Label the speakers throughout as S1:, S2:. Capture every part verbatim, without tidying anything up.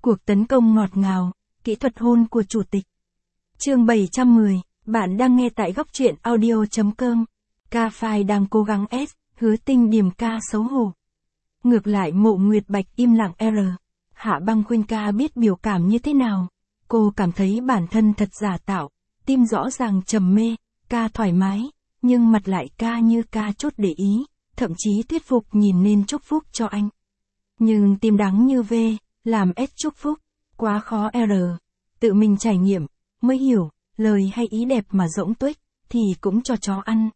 S1: Cuộc tấn công ngọt ngào, kỹ thuật hôn của chủ tịch. Chương bảy trăm mười, bạn đang nghe tại góc truyện audio chấm com. Ca Phai đang cố gắng S, Hứa Tinh Điềm ca xấu hổ. Ngược lại Mộ Nguyệt Bạch im lặng R. Hạ Băng Khuynh ca biết biểu cảm như thế nào. Cô cảm thấy bản thân thật giả tạo, tim rõ ràng trầm mê, ca thoải mái, nhưng mặt lại ca như ca chốt để ý, thậm chí thuyết phục nhìn nên chúc phúc cho anh. Nhưng tim đắng như V, làm S chúc phúc, quá khó R. Tự mình trải nghiệm, mới hiểu, lời hay ý đẹp mà rỗng tuếch, thì cũng cho chó ăn.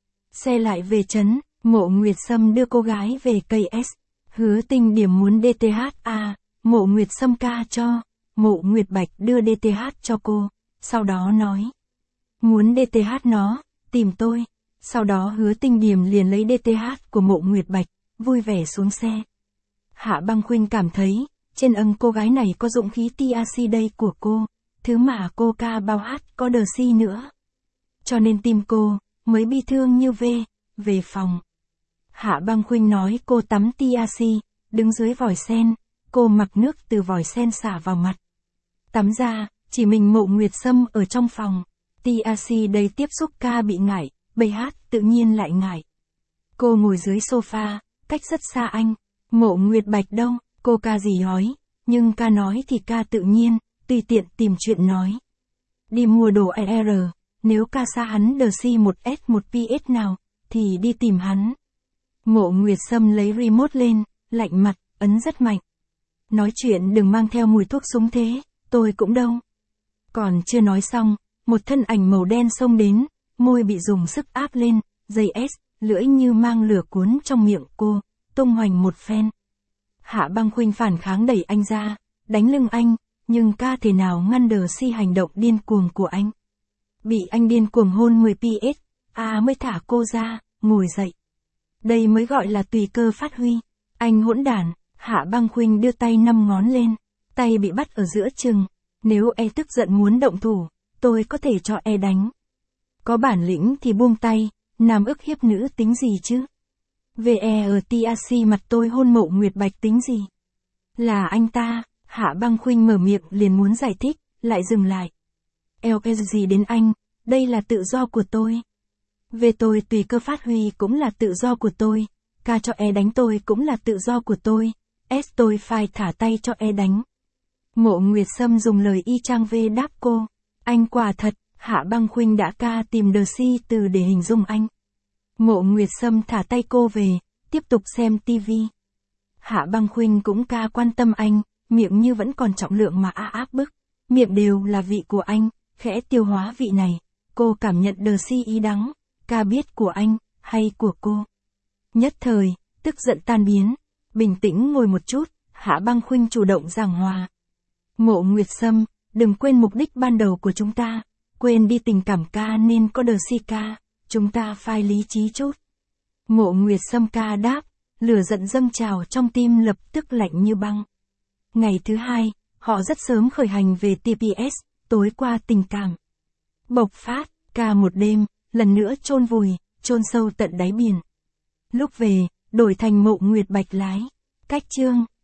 S1: Xe lại về trấn, Mộ Nguyệt Sâm đưa cô gái về cây S. Hứa Tinh Điềm muốn đê tê hát a, Mộ Nguyệt Sâm ca cho, Mộ Nguyệt Bạch đưa đê tê hát cho cô, sau đó nói. Muốn đê tê hát nó, tìm tôi. Sau đó Hứa Tinh Điềm liền lấy đê tê hát của Mộ Nguyệt Bạch, vui vẻ xuống xe. Hạ Băng Khuynh cảm thấy, trên âng cô gái này có dụng khí tê a xê đây của cô, thứ mà cô ca bao hát có đờ si nữa. Cho nên tim cô, mới bi thương như V, về phòng. Hạ Băng Khuynh nói cô tắm tê a xê, đứng dưới vòi sen, cô mặc nước từ vòi sen xả vào mặt. Tắm ra, chỉ mình Mộ Nguyệt Sâm ở trong phòng, tê a xê đây tiếp xúc ca bị ngại, bầy hát tự nhiên lại ngại. Cô ngồi dưới sofa, cách rất xa anh, Mộ Nguyệt Bạch đâu, cô ca gì nói, nhưng ca nói thì ca tự nhiên, tùy tiện tìm chuyện nói. Đi mua đồ R, nếu ca xa hắn đờ si một S một pê ét nào, thì đi tìm hắn. Mộ Nguyệt Sâm lấy remote lên, lạnh mặt, ấn rất mạnh. Nói chuyện đừng mang theo mùi thuốc súng thế, tôi cũng đâu. Còn chưa nói xong, một thân ảnh màu đen xông đến, môi bị dùng sức áp lên, dây S, lưỡi như mang lửa cuốn trong miệng cô, tung hoành một phen. Hạ Băng Khuynh phản kháng đẩy anh ra, đánh lưng anh, nhưng ca thể nào ngăn đờ si hành động điên cuồng của anh. Bị anh điên cuồng hôn mười pê ét, à mới thả cô ra, ngồi dậy. Đây mới gọi là tùy cơ phát huy. Anh hỗn đản, Hạ Băng Khuynh đưa tay năm ngón lên, tay bị bắt ở giữa chừng. Nếu e tức giận muốn động thủ, tôi có thể cho e đánh. Có bản lĩnh thì buông tay, nam ức hiếp nữ tính gì chứ? vê e ở tê a xê mặt tôi hôn Mộ Nguyệt Bạch tính gì? Là anh ta, Hạ Băng Khuynh mở miệng liền muốn giải thích, lại dừng lại. Eo cái gì đến anh, đây là tự do của tôi. Về tôi tùy cơ phát huy cũng là tự do của tôi, ca cho e đánh tôi cũng là tự do của tôi, S tôi phải thả tay cho e đánh. Mộ Nguyệt Sâm dùng lời y chang V đáp cô, anh quả thật, Hạ Băng Khuynh đã ca tìm đờ si từ để hình dung anh. Mộ Nguyệt Sâm thả tay cô về, tiếp tục xem tivi. Hạ Băng Khuynh cũng ca quan tâm anh, miệng như vẫn còn trọng lượng mà a áp bức, miệng đều là vị của anh, khẽ tiêu hóa vị này, cô cảm nhận đờ si ý đắng, ca biết của anh, hay của cô. Nhất thời, tức giận tan biến, bình tĩnh ngồi một chút, Hạ Băng Khuynh chủ động giảng hòa. Mộ Nguyệt Sâm, đừng quên mục đích ban đầu của chúng ta, quên đi tình cảm ca nên có đờ si ca, chúng ta phải lý trí chút. Mộ Nguyệt Sâm ca đáp, lửa giận dâng trào trong tim lập tức lạnh như băng. Ngày thứ hai, họ rất sớm khởi hành về tê pê ét, tối qua tình cảm bộc phát, ca một đêm, lần nữa chôn vùi, chôn sâu tận đáy biển. Lúc về, đổi thành Mộ Nguyệt Bạch lái. Cách chương